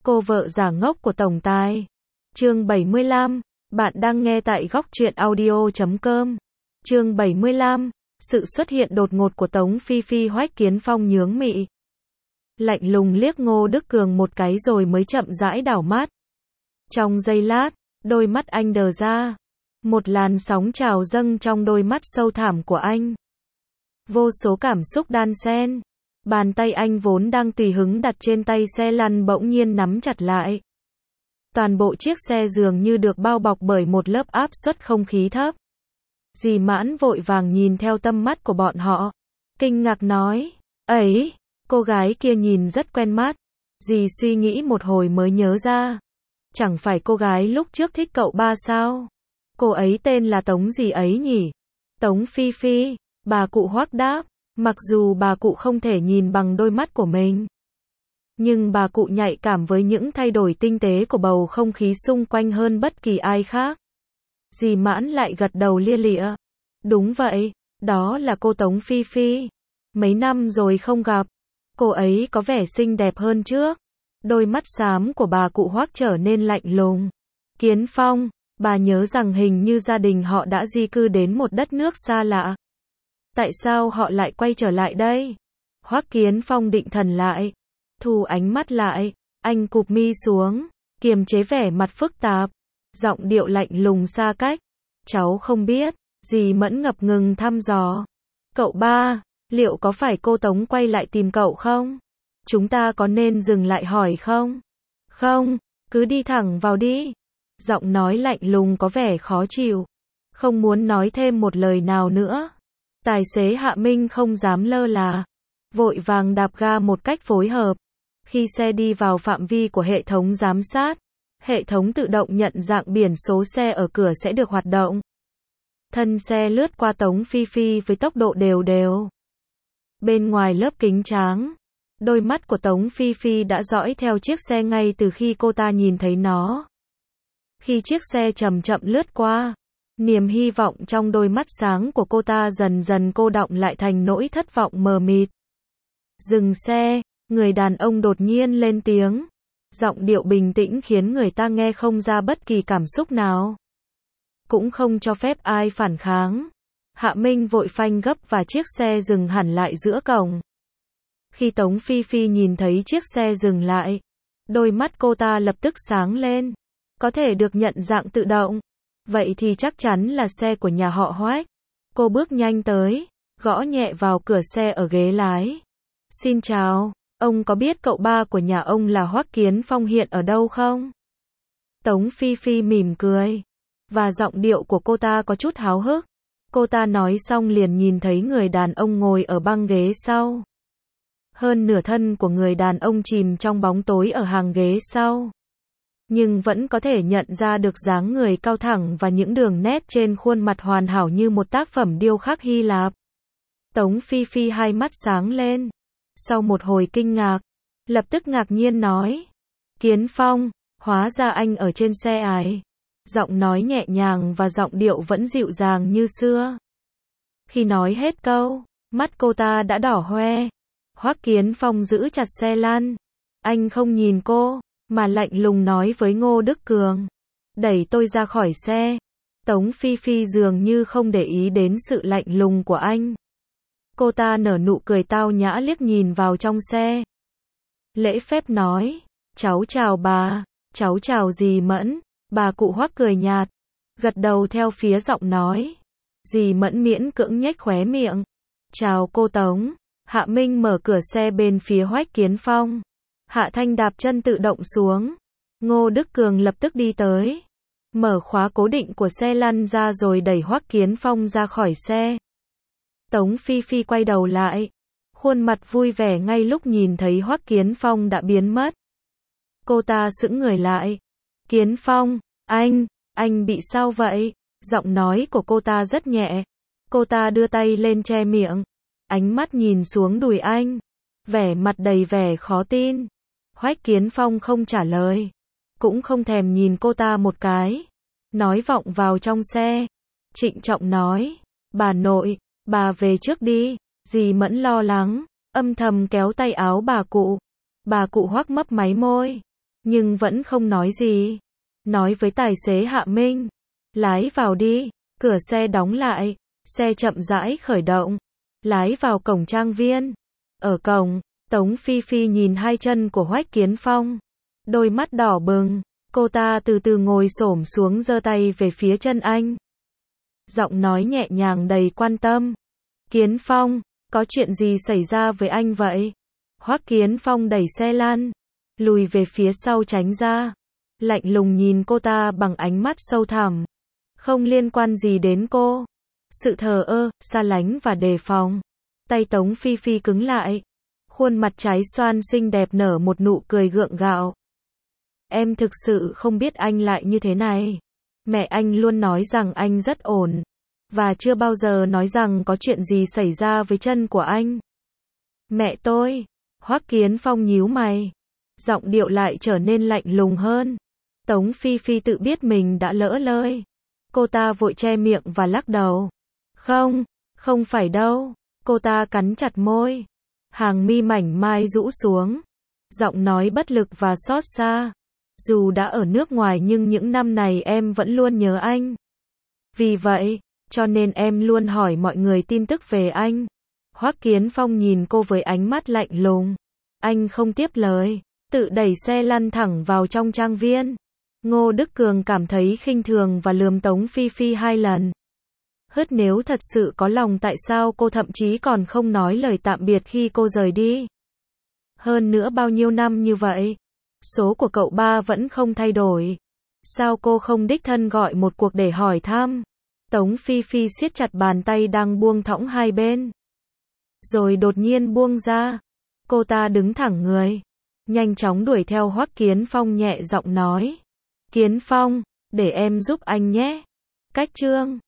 Cô vợ giả ngốc của tổng tài. Chương 75. Bạn đang nghe tại góc truyện audio.com. Chương 75. Sự xuất hiện đột ngột của Tống Phi Phi. Hoắc Kiến Phong nhướng mị, lạnh lùng liếc Ngô Đức Cường một cái rồi mới chậm rãi đảo mắt. Trong giây lát, đôi mắt anh đờ ra. Một làn sóng trào dâng trong đôi mắt sâu thẳm của anh. Vô số cảm xúc đan xen. Bàn tay anh vốn đang tùy hứng đặt trên tay xe lăn bỗng nhiên nắm chặt lại. Toàn bộ chiếc xe dường như được bao bọc bởi một lớp áp suất không khí thấp. Dì Mãn vội vàng nhìn theo tâm mắt của bọn họ. Kinh ngạc nói, ấy, cô gái kia nhìn rất quen mắt. Dì suy nghĩ một hồi mới nhớ ra. Chẳng phải cô gái lúc trước thích cậu ba sao? Cô ấy tên là Tống gì ấy nhỉ? Tống Phi Phi, bà cụ Hoắc đáp. Mặc dù bà cụ không thể nhìn bằng đôi mắt của mình, nhưng bà cụ nhạy cảm với những thay đổi tinh tế của bầu không khí xung quanh hơn bất kỳ ai khác. Dì Mãn lại gật đầu lia lịa. Đúng vậy, đó là cô Tống Phi Phi. Mấy năm rồi không gặp, cô ấy có vẻ xinh đẹp hơn trước. Đôi mắt xám của bà cụ Hoắc trở nên lạnh lùng. Kiến Phong, bà nhớ rằng hình như gia đình họ đã di cư đến một đất nước xa lạ. Tại sao họ lại quay trở lại đây? Hoắc Kiến Phong định thần lại, thu ánh mắt lại, anh cụp mi xuống, kiềm chế vẻ mặt phức tạp, giọng điệu lạnh lùng xa cách. Cháu không biết. Dì Mẫn ngập ngừng thăm dò. Cậu ba, liệu có phải cô Tống quay lại tìm cậu không? Chúng ta có nên dừng lại hỏi không? Không, cứ đi thẳng vào đi. Giọng nói lạnh lùng có vẻ khó chịu. Không muốn nói thêm một lời nào nữa. Tài xế Hạ Minh không dám lơ là, vội vàng đạp ga một cách phối hợp. Khi xe đi vào phạm vi của hệ thống giám sát, hệ thống tự động nhận dạng biển số xe ở cửa sẽ được hoạt động. Thân xe lướt qua Tống Phi Phi với tốc độ đều đều. Bên ngoài lớp kính trắng, đôi mắt của Tống Phi Phi đã dõi theo chiếc xe ngay từ khi cô ta nhìn thấy nó. Khi chiếc xe chậm chậm lướt qua, niềm hy vọng trong đôi mắt sáng của cô ta dần dần cô đọng lại thành nỗi thất vọng mờ mịt. Dừng xe, người đàn ông đột nhiên lên tiếng. Giọng điệu bình tĩnh khiến người ta nghe không ra bất kỳ cảm xúc nào. Cũng không cho phép ai phản kháng. Hạ Minh vội phanh gấp và chiếc xe dừng hẳn lại giữa cổng. Khi Tống Phi Phi nhìn thấy chiếc xe dừng lại, đôi mắt cô ta lập tức sáng lên. Có thể được nhận dạng tự động. Vậy thì chắc chắn là xe của nhà họ Hoắc. Cô bước nhanh tới, gõ nhẹ vào cửa xe ở ghế lái. Xin chào, ông có biết cậu ba của nhà ông là Hoắc Kiến Phong hiện ở đâu không? Tống Phi Phi mỉm cười, và giọng điệu của cô ta có chút háo hức. Cô ta nói xong liền nhìn thấy người đàn ông ngồi ở băng ghế sau. Hơn nửa thân của người đàn ông chìm trong bóng tối ở hàng ghế sau. Nhưng vẫn có thể nhận ra được dáng người cao thẳng và những đường nét trên khuôn mặt hoàn hảo như một tác phẩm điêu khắc Hy Lạp. Tống Phi Phi hai mắt sáng lên. Sau một hồi kinh ngạc, lập tức ngạc nhiên nói. Kiến Phong, hóa ra anh ở trên xe ải. Giọng nói nhẹ nhàng và giọng điệu vẫn dịu dàng như xưa. Khi nói hết câu, mắt cô ta đã đỏ hoe. Hoắc Kiến Phong giữ chặt xe lăn. Anh không nhìn cô, mà lạnh lùng nói với Ngô Đức Cường. Đẩy tôi ra khỏi xe. Tống Phi Phi dường như không để ý đến sự lạnh lùng của anh. Cô ta nở nụ cười tao nhã liếc nhìn vào trong xe. Lễ phép nói, cháu chào bà, cháu chào dì Mẫn. Bà cụ Hoắc cười nhạt, gật đầu theo phía giọng nói. Dì Mẫn miễn cưỡng nhếch khóe miệng. Chào cô Tống. Hạ Minh mở cửa xe bên phía Hoắc Kiến Phong. Hạ Thanh đạp chân tự động xuống. Ngô Đức Cường lập tức đi tới, mở khóa cố định của xe lăn ra rồi đẩy Hoắc Kiến Phong ra khỏi xe. Tống Phi Phi quay đầu lại, khuôn mặt vui vẻ ngay lúc nhìn thấy Hoắc Kiến Phong đã biến mất. Cô ta sững người lại. Kiến Phong, anh bị sao vậy? Giọng nói của cô ta rất nhẹ. Cô ta đưa tay lên che miệng, ánh mắt nhìn xuống đùi anh, vẻ mặt đầy vẻ khó tin. Hoắc Kiến Phong không trả lời, cũng không thèm nhìn cô ta một cái. Nói vọng vào trong xe, trịnh trọng nói, bà nội, bà về trước đi. Dì Mẫn lo lắng, âm thầm kéo tay áo bà cụ. Bà cụ Hoắc mấp máy môi, nhưng vẫn không nói gì. Nói với tài xế Hạ Minh, lái vào đi, cửa xe đóng lại, xe chậm rãi khởi động, lái vào cổng trang viên. Ở cổng, Tống Phi Phi nhìn hai chân của Hoắc Kiến Phong, đôi mắt đỏ bừng, cô ta từ từ ngồi xổm xuống giơ tay về phía chân anh. Giọng nói nhẹ nhàng đầy quan tâm. Kiến Phong, có chuyện gì xảy ra với anh vậy? Hoắc Kiến Phong đẩy xe lăn, lùi về phía sau tránh ra, lạnh lùng nhìn cô ta bằng ánh mắt sâu thẳm. Không liên quan gì đến cô. Sự thờ ơ, xa lánh và đề phòng. Tay Tống Phi Phi cứng lại. Khuôn mặt trái xoan xinh đẹp nở một nụ cười gượng gạo. Em thực sự không biết anh lại như thế này. Mẹ anh luôn nói rằng anh rất ổn, và chưa bao giờ nói rằng có chuyện gì xảy ra với chân của anh. Mẹ tôi. Hoắc Kiến Phong nhíu mày. Giọng điệu lại trở nên lạnh lùng hơn. Tống Phi Phi tự biết mình đã lỡ lời. Cô ta vội che miệng và lắc đầu. Không, không phải đâu. Cô ta cắn chặt môi. Hàng mi mảnh mai rũ xuống. Giọng nói bất lực và xót xa. Dù đã ở nước ngoài nhưng những năm này em vẫn luôn nhớ anh. Vì vậy, cho nên em luôn hỏi mọi người tin tức về anh. Hoắc Kiến Phong nhìn cô với ánh mắt lạnh lùng. Anh không tiếp lời, tự đẩy xe lăn thẳng vào trong trang viên. Ngô Đức Cường cảm thấy khinh thường và lườm Tống Phi Phi 2 lần. Hứt, nếu thật sự có lòng tại sao cô thậm chí còn không nói lời tạm biệt khi cô rời đi. Hơn nữa bao nhiêu năm như vậy, số của cậu ba vẫn không thay đổi. Sao cô không đích thân gọi một cuộc để hỏi thăm? Tống Phi Phi siết chặt bàn tay đang buông thõng hai bên. Rồi đột nhiên buông ra. Cô ta đứng thẳng người, nhanh chóng đuổi theo Hoắc Kiến Phong, nhẹ giọng nói. Kiến Phong, để em giúp anh nhé. Cách chương